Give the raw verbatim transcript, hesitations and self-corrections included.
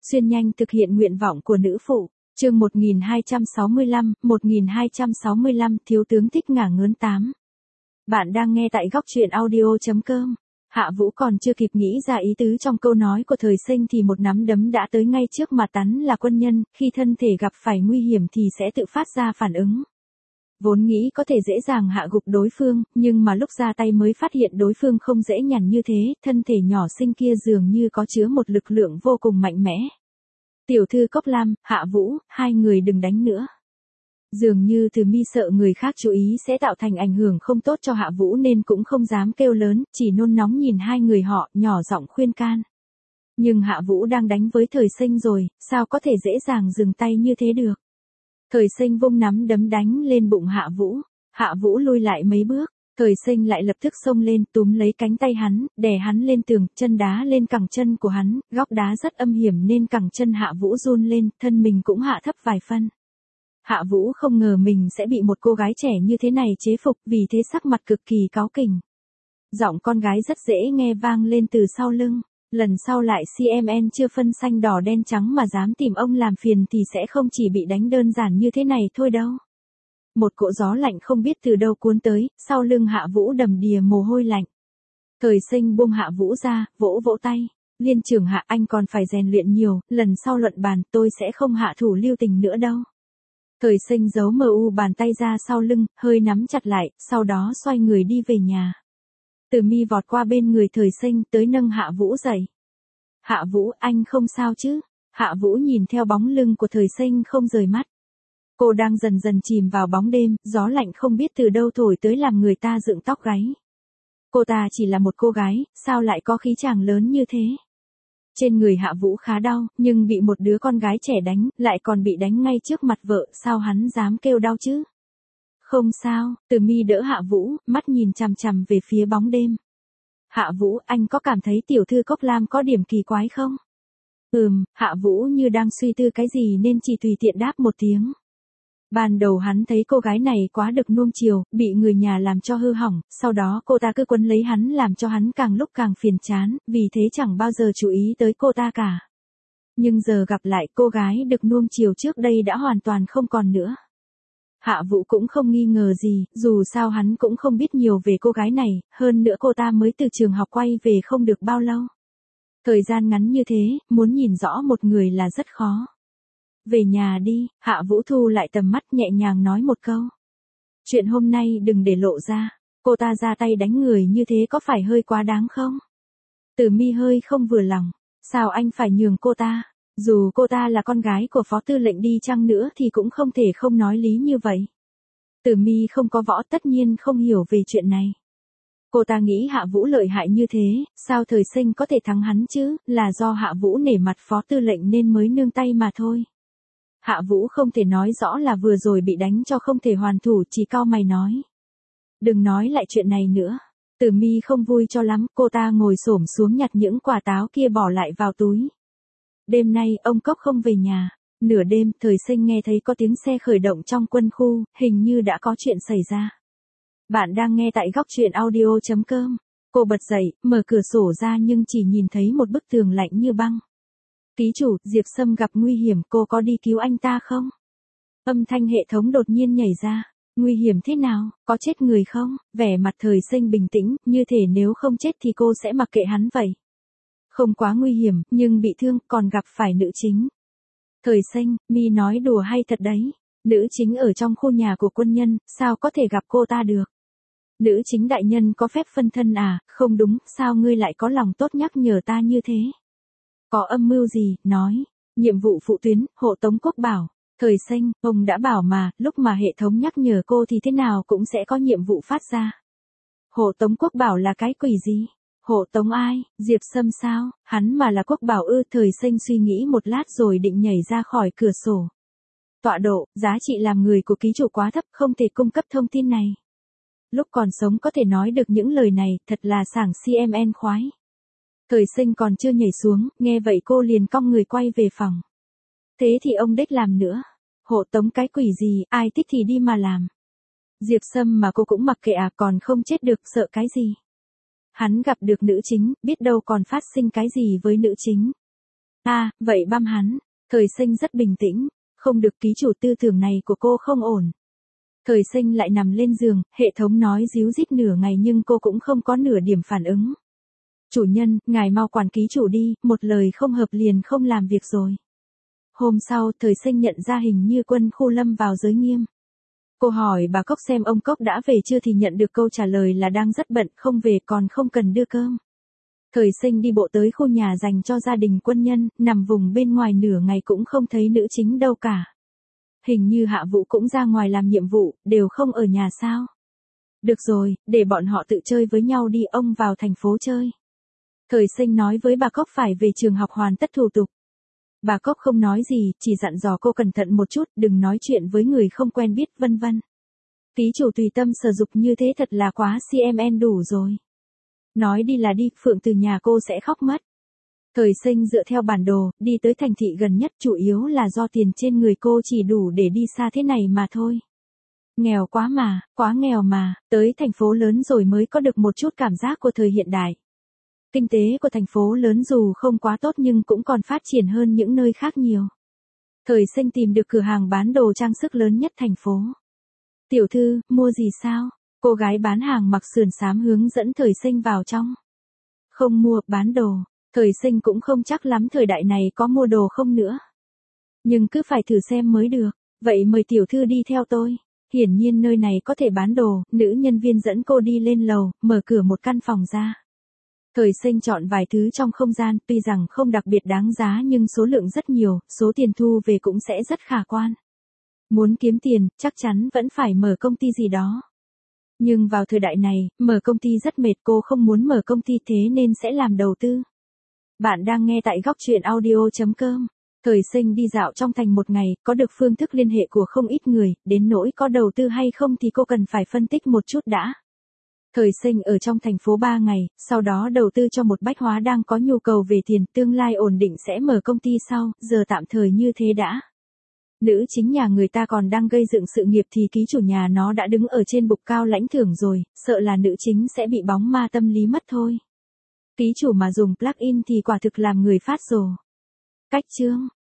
Xuyên nhanh thực hiện nguyện vọng của nữ phụ. Chương một nghìn hai trăm sáu mươi lăm, một nghìn hai trăm sáu mươi lăm thiếu tướng thích ngả ngớn tám. Bạn đang nghe tại góc truyện audio chấm com. Hạ Vũ còn chưa kịp nghĩ ra ý tứ trong câu nói của Thời Sinh thì một nắm đấm đã tới ngay trước mặt. Tắn là quân nhân, khi thân thể gặp phải nguy hiểm thì sẽ tự phát ra phản ứng. Vốn nghĩ có thể dễ dàng hạ gục đối phương, nhưng mà lúc ra tay mới phát hiện đối phương không dễ nhằn như thế, thân thể nhỏ xinh kia dường như có chứa một lực lượng vô cùng mạnh mẽ. Tiểu thư Cốc Lam, Hạ Vũ, hai người đừng đánh nữa. Dường như Từ Mi sợ người khác chú ý sẽ tạo thành ảnh hưởng không tốt cho Hạ Vũ nên cũng không dám kêu lớn, chỉ nôn nóng nhìn hai người họ, nhỏ giọng khuyên can. Nhưng Hạ Vũ đang đánh với Thời Sinh rồi, sao có thể dễ dàng dừng tay như thế được. Thời Sinh vung nắm đấm đánh lên bụng Hạ Vũ. Hạ Vũ lùi lại mấy bước. Thời Sinh lại lập tức xông lên, túm lấy cánh tay hắn, đè hắn lên tường, chân đá lên cẳng chân của hắn, góc đá rất âm hiểm nên cẳng chân Hạ Vũ run lên, thân mình cũng hạ thấp vài phân. Hạ Vũ không ngờ mình sẽ bị một cô gái trẻ như thế này chế phục, vì thế sắc mặt cực kỳ cáu kỉnh. Giọng con gái rất dễ nghe vang lên từ sau lưng. Lần sau lại xê em en chưa phân xanh đỏ đen trắng mà dám tìm ông làm phiền thì sẽ không chỉ bị đánh đơn giản như thế này thôi đâu. Một cỗ gió lạnh không biết từ đâu cuốn tới, sau lưng Hạ Vũ đầm đìa mồ hôi lạnh. Thời Sinh buông Hạ Vũ ra, vỗ vỗ tay. Liên trưởng Hạ, anh còn phải rèn luyện nhiều, lần sau luận bàn tôi sẽ không hạ thủ lưu tình nữa đâu. Thời Sinh giấu mờ u bàn tay ra sau lưng, hơi nắm chặt lại, sau đó xoay người đi về nhà. Từ Mi vọt qua bên người Thời Sinh tới nâng Hạ Vũ dậy. Hạ Vũ, anh không sao chứ? Hạ Vũ nhìn theo bóng lưng của Thời Sinh không rời mắt. Cô đang dần dần chìm vào bóng đêm, gió lạnh không biết từ đâu thổi tới làm người ta dựng tóc gáy. Cô ta chỉ là một cô gái, sao lại có khí chàng lớn như thế? Trên người Hạ Vũ khá đau, nhưng bị một đứa con gái trẻ đánh, lại còn bị đánh ngay trước mặt vợ, sao hắn dám kêu đau chứ? Không sao, Từ Mi đỡ Hạ Vũ, mắt nhìn chằm chằm về phía bóng đêm. Hạ Vũ, anh có cảm thấy tiểu thư Cốc Lam có điểm kỳ quái không? Ừm, Hạ Vũ như đang suy tư cái gì nên chỉ tùy tiện đáp một tiếng. Ban đầu hắn thấy cô gái này quá được nuông chiều, bị người nhà làm cho hư hỏng, sau đó cô ta cứ quấn lấy hắn làm cho hắn càng lúc càng phiền chán, vì thế chẳng bao giờ chú ý tới cô ta cả. Nhưng giờ gặp lại cô gái được nuông chiều trước đây đã hoàn toàn không còn nữa. Hạ Vũ cũng không nghi ngờ gì, dù sao hắn cũng không biết nhiều về cô gái này, hơn nữa cô ta mới từ trường học quay về không được bao lâu. Thời gian ngắn như thế, muốn nhìn rõ một người là rất khó. Về nhà đi, Hạ Vũ thu lại tầm mắt nhẹ nhàng nói một câu. Chuyện hôm nay đừng để lộ ra, cô ta ra tay đánh người như thế có phải hơi quá đáng không? Từ Mi hơi không vừa lòng, sao anh phải nhường cô ta? Dù cô ta là con gái của phó tư lệnh đi chăng nữa thì cũng không thể không nói lý như vậy. Từ Mi không có võ tất nhiên không hiểu về chuyện này. Cô ta nghĩ Hạ Vũ lợi hại như thế, sao Thời Sinh có thể thắng hắn chứ, là do Hạ Vũ nể mặt phó tư lệnh nên mới nương tay mà thôi. Hạ Vũ không thể nói rõ là vừa rồi bị đánh cho không thể hoàn thủ, chỉ cau mày nói. Đừng nói lại chuyện này nữa. Từ Mi không vui cho lắm, cô ta ngồi xổm xuống nhặt những quả táo kia bỏ lại vào túi. Đêm nay ông Cốc không về nhà. Nửa đêm, Thời Sinh nghe thấy có tiếng xe khởi động trong quân khu, hình như đã có chuyện xảy ra. Bạn đang nghe tại góc truyện audio chấm com. Cô bật dậy, mở cửa sổ ra nhưng chỉ nhìn thấy một bức tường lạnh như băng. Ký chủ, Diệp Sâm gặp nguy hiểm, cô có đi cứu anh ta không? Âm thanh hệ thống đột nhiên nhảy ra. Nguy hiểm thế nào, có chết người không? Vẻ mặt Thời Sinh bình tĩnh, như thể nếu không chết thì cô sẽ mặc kệ hắn vậy. Không quá nguy hiểm, nhưng bị thương, còn gặp phải nữ chính. Thời Sinh, Mi nói đùa hay thật đấy? Nữ chính ở trong khu nhà của quân nhân, sao có thể gặp cô ta được? Nữ chính đại nhân có phép phân thân à? Không đúng, sao ngươi lại có lòng tốt nhắc nhở ta như thế? Có âm mưu gì? Nói. Nhiệm vụ phụ tuyến, hộ tống Quốc Bảo. Thời Sinh, ông đã bảo mà, lúc mà hệ thống nhắc nhở cô thì thế nào cũng sẽ có nhiệm vụ phát ra. Hộ tống Quốc Bảo là cái quỷ gì? Hộ tống ai? Diệp Sâm sao? Hắn mà là Quốc Bảo ư? Thời Sinh suy nghĩ một lát rồi định nhảy ra khỏi cửa sổ. Tọa độ, giá trị làm người của ký chủ quá thấp, không thể cung cấp thông tin này. Lúc còn sống có thể nói được những lời này, thật là sảng xê em en khoái. Thời Sinh còn chưa nhảy xuống, nghe vậy cô liền cong người quay về phòng. Thế thì ông đếch làm nữa. Hộ tống cái quỷ gì, ai thích thì đi mà làm. Diệp Sâm mà cô cũng mặc kệ à, còn không chết được, sợ cái gì. Hắn gặp được nữ chính, biết đâu còn phát sinh cái gì với nữ chính. À, vậy băm hắn. Thời sinh rất bình tĩnh. Không được, ký chủ, tư tưởng này của cô không ổn. Thời sinh lại nằm lên giường, hệ thống nói díu dít nửa ngày nhưng cô cũng không có nửa điểm phản ứng. Chủ nhân, ngài mau quản ký chủ đi, một lời không hợp liền không làm việc rồi. Hôm sau, thời sinh nhận ra hình như Quân Khu lâm vào giới nghiêm. Cô hỏi bà Cốc xem ông Cốc đã về chưa thì nhận được câu trả lời là đang rất bận, không về còn không cần đưa cơm. Thời sinh đi bộ tới khu nhà dành cho gia đình quân nhân, nằm vùng bên ngoài nửa ngày cũng không thấy nữ chính đâu cả. Hình như Hạ Vũ cũng ra ngoài làm nhiệm vụ, đều không ở nhà sao. Được rồi, để bọn họ tự chơi với nhau đi, ông vào thành phố chơi. Thời sinh nói với bà Cốc phải về trường học hoàn tất thủ tục. Bà Cốc không nói gì, chỉ dặn dò cô cẩn thận một chút, đừng nói chuyện với người không quen biết vân vân. Ký chủ tùy tâm sở dục như thế thật là quá xê em en đủ rồi. Nói đi là đi, Phượng từ nhà cô sẽ khóc mất. Thời sinh dựa theo bản đồ, đi tới thành thị gần nhất, chủ yếu là do tiền trên người cô chỉ đủ để đi xa thế này mà thôi. Nghèo quá mà, quá nghèo mà, tới thành phố lớn rồi mới có được một chút cảm giác của thời hiện đại. Kinh tế của thành phố lớn dù không quá tốt nhưng cũng còn phát triển hơn những nơi khác nhiều. Thời sinh tìm được cửa hàng bán đồ trang sức lớn nhất thành phố. Tiểu thư, mua gì sao? Cô gái bán hàng mặc sườn xám hướng dẫn thời sinh vào trong. Không mua, bán đồ. Thời sinh cũng không chắc lắm thời đại này có mua đồ không nữa. Nhưng cứ phải thử xem mới được. Vậy mời tiểu thư đi theo tôi. Hiển nhiên nơi này có thể bán đồ, nữ nhân viên dẫn cô đi lên lầu, mở cửa một căn phòng ra. Thời sinh chọn vài thứ trong không gian, tuy rằng không đặc biệt đáng giá nhưng số lượng rất nhiều, số tiền thu về cũng sẽ rất khả quan. Muốn kiếm tiền, chắc chắn vẫn phải mở công ty gì đó. Nhưng vào thời đại này, mở công ty rất mệt, cô không muốn mở công ty thế nên sẽ làm đầu tư. Bạn đang nghe tại góc truyện audio chấm com. Thời sinh đi dạo trong thành một ngày, có được phương thức liên hệ của không ít người, đến nỗi có đầu tư hay không thì cô cần phải phân tích một chút đã. Thời sinh ở trong thành phố ba ngày, sau đó đầu tư cho một bách hóa đang có nhu cầu về tiền, tương lai ổn định sẽ mở công ty sau, giờ tạm thời như thế đã. Nữ chính nhà người ta còn đang gây dựng sự nghiệp thì ký chủ nhà nó đã đứng ở trên bục cao lãnh thưởng rồi, sợ là nữ chính sẽ bị bóng ma tâm lý mất thôi. Ký chủ mà dùng plugin thì quả thực làm người phát rồ. Cách chương